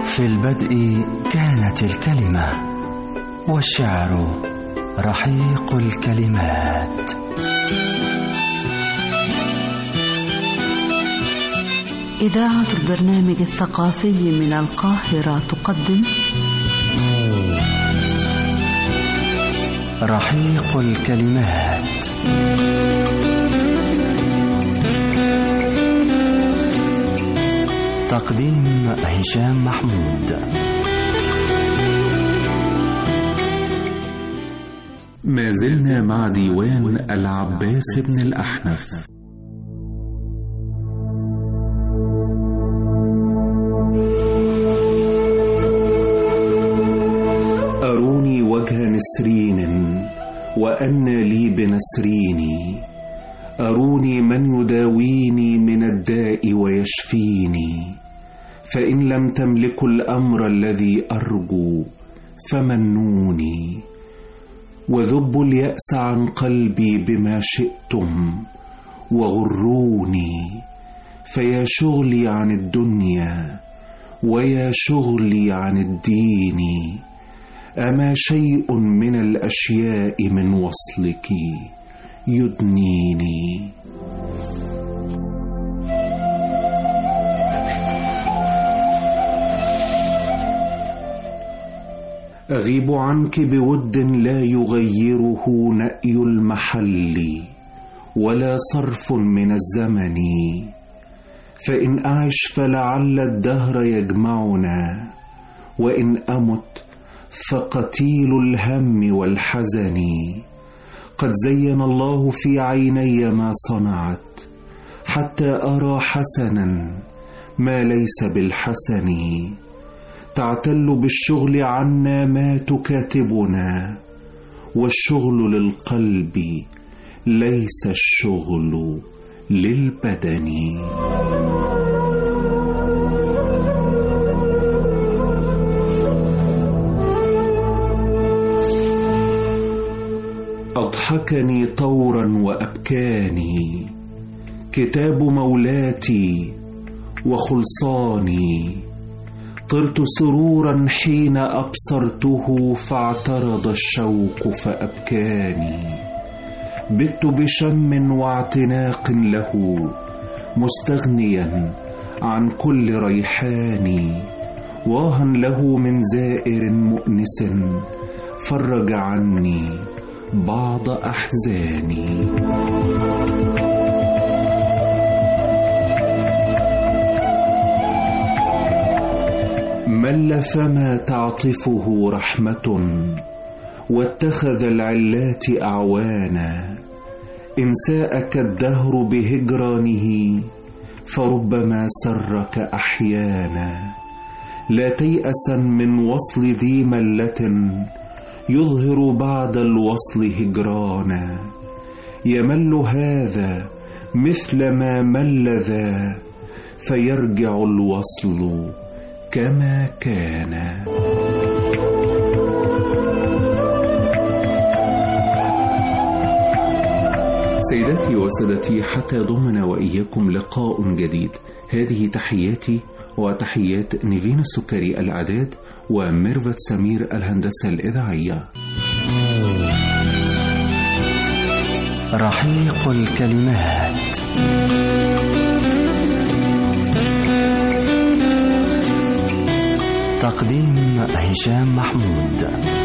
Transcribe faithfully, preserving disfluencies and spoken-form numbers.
في البدء كانت الكلمة، والشعر رحيق الكلمات. إذاعة البرنامج الثقافي من القاهرة تقدم رحيق الكلمات. تقديم هشام محمود. ما زلنا مع ديوان العباس بن الأحنف. أروني وجه نسرين وأن لي بنسريني، أروني من يداويني من الداء ويشفيني، فإن لم تملكوا الأمر الذي أرجو فمنوني، وذبوا اليأس عن قلبي بما شئتم وغروني، فيا شغلي عن الدنيا ويا شغلي عن الدين، أما شيء من الأشياء من وصلك يدنيني. أغيب عنك بود لا يغيره نأي المحل ولا صرف من الزمن، فإن أعش فلعل الدهر يجمعنا، وإن أمت فقتيل الهم والحزن. قد زين الله في عيني ما صنعت، حتى أرى حسنا ما ليس بالحسن. تعتل بالشغل عنا ما تكاتبنا، والشغل للقلب ليس الشغل للبدن. أضحكني طورا وأبكاني كتاب مولاتي وخلصاني، طرت سرورا حين أبصرته فاعترض الشوق فأبكاني، بت بشم واعتناق له مستغنيا عن كل ريحان، واها له من زائر مؤنس فرج عني بعض أحزاني. مل فما تعطفه رحمة، واتخذ العلات أعوانا، إن ساءك الدهر بهجرانه فربما سرك أحيانا. لا تيأسا من وصل ذي ملة يظهر بعد الوصل هجرانا، يمل هذا مثل ما مل ذا فيرجع الوصل كما كان. سيداتي وسادتي، حتى ضمن وإياكم لقاء جديد، هذه تحياتي وتحيات نيفين السكري الإعداد وميرفت سمير الهندسة الإذاعية. رحيق الكلمات. تقديم هشام محمود.